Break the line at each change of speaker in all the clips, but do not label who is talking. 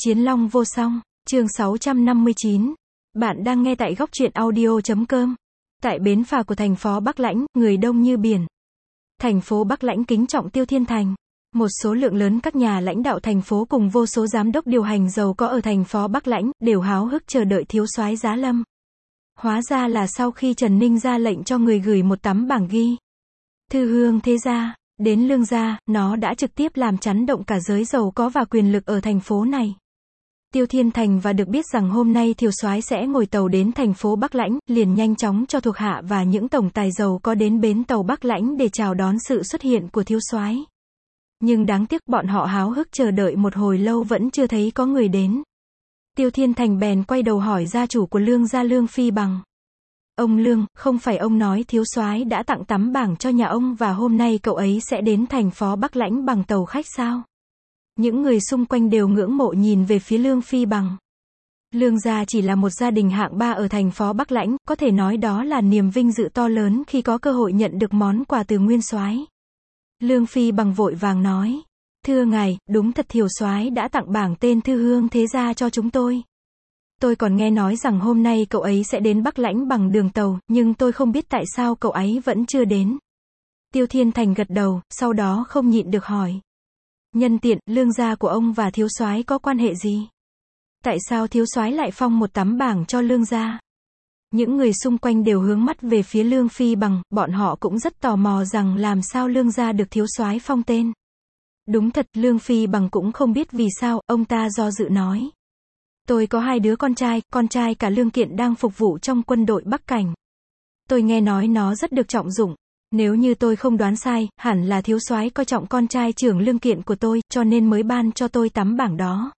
Chiến Long vô song, chương 659. Bạn đang nghe tại goctruyện audio.com. Tại bến phà của thành phố Bắc Lãnh, người đông như biển. Thành phố Bắc Lãnh kính trọng Tiêu Thiên Thành. Một số lượng lớn các nhà lãnh đạo thành phố cùng vô số giám đốc điều hành giàu có ở thành phố Bắc Lãnh, đều háo hức chờ đợi thiếu soái Giá Lâm. Hóa ra là sau khi Trần Ninh ra lệnh cho người gửi một tấm bảng ghi Thư Hương Thế Gia đến Lương gia, nó đã trực tiếp làm chấn động cả giới giàu có và quyền lực ở thành phố này. Tiêu Thiên Thành và được biết rằng hôm nay thiếu soái sẽ ngồi tàu đến thành phố Bắc Lãnh, liền nhanh chóng cho thuộc hạ và những tổng tài giàu có đến bến tàu Bắc Lãnh để chào đón sự xuất hiện của thiếu soái. Nhưng đáng tiếc bọn họ háo hức chờ đợi một hồi lâu vẫn chưa thấy có người đến. Tiêu Thiên Thành bèn quay đầu hỏi gia chủ của Lương gia Lương Phi Bằng. Ông Lương, không phải ông nói thiếu soái đã tặng tấm bảng cho nhà ông và hôm nay cậu ấy sẽ đến thành phố Bắc Lãnh bằng tàu khách sao? Những người xung quanh đều ngưỡng mộ nhìn về phía Lương Phi Bằng. Lương gia chỉ là một gia đình hạng 3 ở thành phố Bắc Lãnh, có thể nói đó là niềm vinh dự to lớn khi có cơ hội nhận được món quà từ nguyên soái. Lương Phi Bằng vội vàng nói, thưa ngài, đúng thật thiếu soái đã tặng bảng tên Thư Hương Thế Gia cho chúng tôi. Tôi còn nghe nói rằng hôm nay cậu ấy sẽ đến Bắc Lãnh bằng đường tàu, nhưng tôi không biết tại sao cậu ấy vẫn chưa đến. Tiêu Thiên Thành gật đầu, sau đó không nhịn được hỏi. Nhân tiện, Lương gia của ông và thiếu soái có quan hệ gì? Tại sao thiếu soái lại phong một tấm bảng cho Lương gia? Những người xung quanh đều hướng mắt về phía Lương Phi Bằng, bọn họ cũng rất tò mò rằng làm sao Lương gia được thiếu soái phong tên. Đúng thật, Lương Phi Bằng cũng không biết vì sao, ông ta do dự nói. Tôi có 2 đứa con trai cả Lương Kiện đang phục vụ trong quân đội Bắc Cảnh. Tôi nghe nói nó rất được trọng dụng. Nếu như tôi không đoán sai, hẳn là thiếu soái coi trọng con trai trưởng Lương Kiện của tôi, cho nên mới ban cho tôi tấm bảng đó.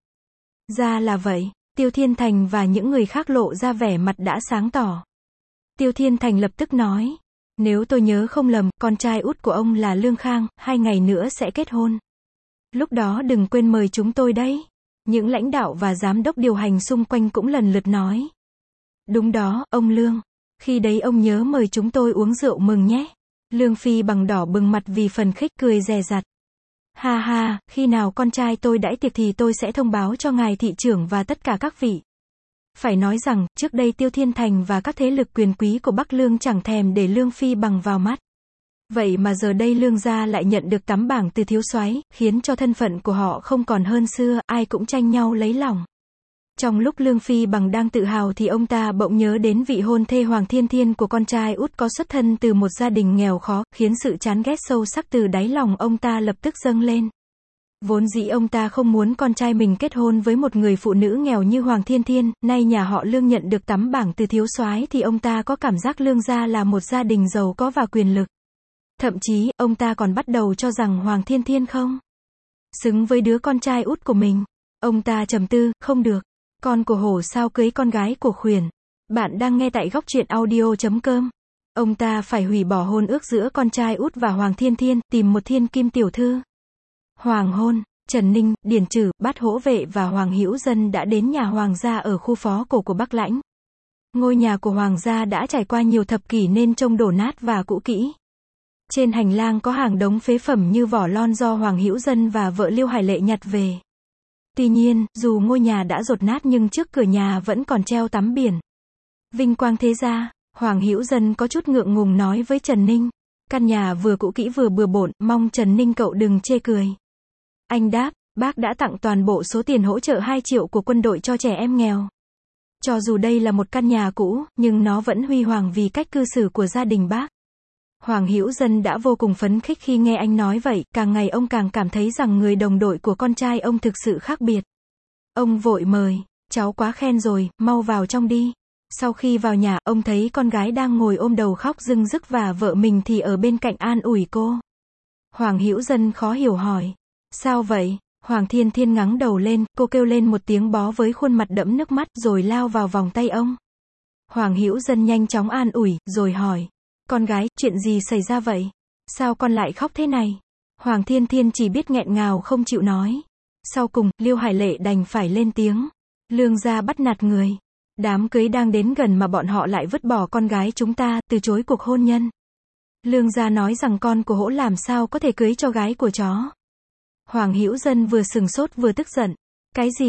Ra là vậy, Tiêu Thiên Thành và những người khác lộ ra vẻ mặt đã sáng tỏ. Tiêu Thiên Thành lập tức nói, nếu tôi nhớ không lầm, con trai út của ông là Lương Khang, 2 ngày nữa sẽ kết hôn. Lúc đó đừng quên mời chúng tôi đấy. Những lãnh đạo và giám đốc điều hành xung quanh cũng lần lượt nói. Đúng đó, ông Lương. Khi đấy ông nhớ mời chúng tôi uống rượu mừng nhé. Lương Phi Bằng đỏ bừng mặt vì phần khích, cười dè dặt. Ha ha, khi nào con trai tôi đãi tiệc thì tôi sẽ thông báo cho ngài thị trưởng và tất cả các vị. Phải nói rằng, trước đây Tiêu Thiên Thành và các thế lực quyền quý của Bắc Lương chẳng thèm để Lương Phi Bằng vào mắt. Vậy mà giờ đây Lương gia lại nhận được tấm bảng từ thiếu soái, khiến cho thân phận của họ không còn hơn xưa, ai cũng tranh nhau lấy lòng. Trong lúc Lương Phi Bằng đang tự hào thì ông ta bỗng nhớ đến vị hôn thê Hoàng Thiên Thiên của con trai út có xuất thân từ một gia đình nghèo khó, khiến sự chán ghét sâu sắc từ đáy lòng ông ta lập tức dâng lên. Vốn dĩ ông ta không muốn con trai mình kết hôn với một người phụ nữ nghèo như Hoàng Thiên Thiên, nay nhà họ Lương nhận được tấm bảng từ thiếu soái thì ông ta có cảm giác Lương gia là một gia đình giàu có và quyền lực. Thậm chí, ông ta còn bắt đầu cho rằng Hoàng Thiên Thiên không xứng với đứa con trai út của mình. Ông ta trầm tư, không được. Con của hổ sao cưới con gái của khuyển. Bạn đang nghe tại goctruyện audio.com. Ông ta phải hủy bỏ hôn ước giữa con trai út và Hoàng Thiên Thiên, tìm một thiên kim tiểu thư. Hoàng hôn, Trần Ninh, Điền Trử, Bát Hỗ Vệ và Hoàng Hữu Dân đã đến nhà Hoàng gia ở khu phố cổ của Bắc Lãnh. Ngôi nhà của Hoàng gia đã trải qua nhiều thập kỷ nên trông đổ nát và cũ kỹ. Trên hành lang có hàng đống phế phẩm như vỏ lon do Hoàng Hữu Dân và vợ Liêu Hải Lệ nhặt về. Tuy nhiên, dù ngôi nhà đã dột nát nhưng trước cửa nhà vẫn còn treo tấm biển Vinh Quang Thế Gia. Hoàng Hữu Dân có chút ngượng ngùng nói với Trần Ninh. Căn nhà vừa cũ kỹ vừa bừa bộn, mong Trần Ninh cậu đừng chê cười. Anh đáp, bác đã tặng toàn bộ số tiền hỗ trợ 2 triệu của quân đội cho trẻ em nghèo. Cho dù đây là một căn nhà cũ, nhưng nó vẫn huy hoàng vì cách cư xử của gia đình bác. Hoàng Hữu Dân đã vô cùng phấn khích khi nghe anh nói vậy, càng ngày ông càng cảm thấy rằng người đồng đội của con trai ông thực sự khác biệt. Ông vội mời, cháu quá khen rồi, mau vào trong đi. Sau khi vào nhà, ông thấy con gái đang ngồi ôm đầu khóc rưng rức và vợ mình thì ở bên cạnh an ủi cô. Hoàng Hữu Dân khó hiểu hỏi, sao vậy? Hoàng Thiên Thiên ngẩng đầu lên, cô kêu lên một tiếng bó với khuôn mặt đẫm nước mắt rồi lao vào vòng tay ông. Hoàng Hữu Dân nhanh chóng an ủi, rồi hỏi. Con gái, chuyện gì xảy ra vậy? Sao con lại khóc thế này? Hoàng Thiên Thiên chỉ biết nghẹn ngào không chịu nói. Sau cùng, Liêu Hải Lệ đành phải lên tiếng. Lương gia bắt nạt người. Đám cưới đang đến gần mà bọn họ lại vứt bỏ con gái chúng ta, từ chối cuộc hôn nhân. Lương gia nói rằng con của hỗ làm sao có thể cưới cho gái của chó. Hoàng Hữu Dân vừa sừng sốt vừa tức giận. Cái gì?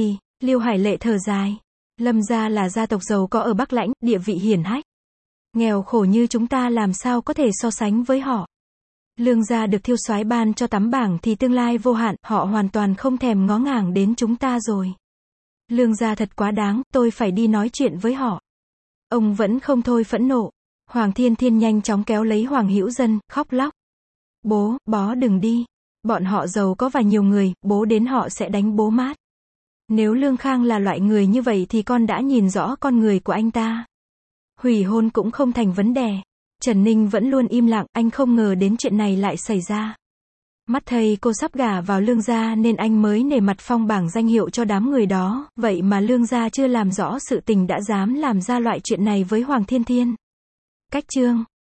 Liêu Hải Lệ thở dài. Lâm gia là gia tộc giàu có ở Bắc Lãnh, địa vị hiển hách. Nghèo khổ như chúng ta làm sao có thể so sánh với họ. Lương gia được Thiêu soái ban cho tấm bảng thì tương lai vô hạn, họ hoàn toàn không thèm ngó ngàng đến chúng ta rồi. Lương gia thật quá đáng, tôi phải đi nói chuyện với họ. Ông vẫn không thôi phẫn nộ. Hoàng Thiên Thiên nhanh chóng kéo lấy Hoàng Hữu Dân, khóc lóc. Bố đừng đi. Bọn họ giàu có và nhiều người, bố đến họ sẽ đánh bố mát. Nếu Lương Khang là loại người như vậy thì con đã nhìn rõ con người của anh ta. Hủy hôn cũng không thành vấn đề. Trần Ninh vẫn luôn im lặng, anh không ngờ đến chuyện này lại xảy ra. Mắt thầy cô sắp gả vào Lương gia nên anh mới nể mặt phong bảng danh hiệu cho đám người đó, vậy mà Lương gia chưa làm rõ sự tình đã dám làm ra loại chuyện này với Hoàng Thiên Thiên. Cách chương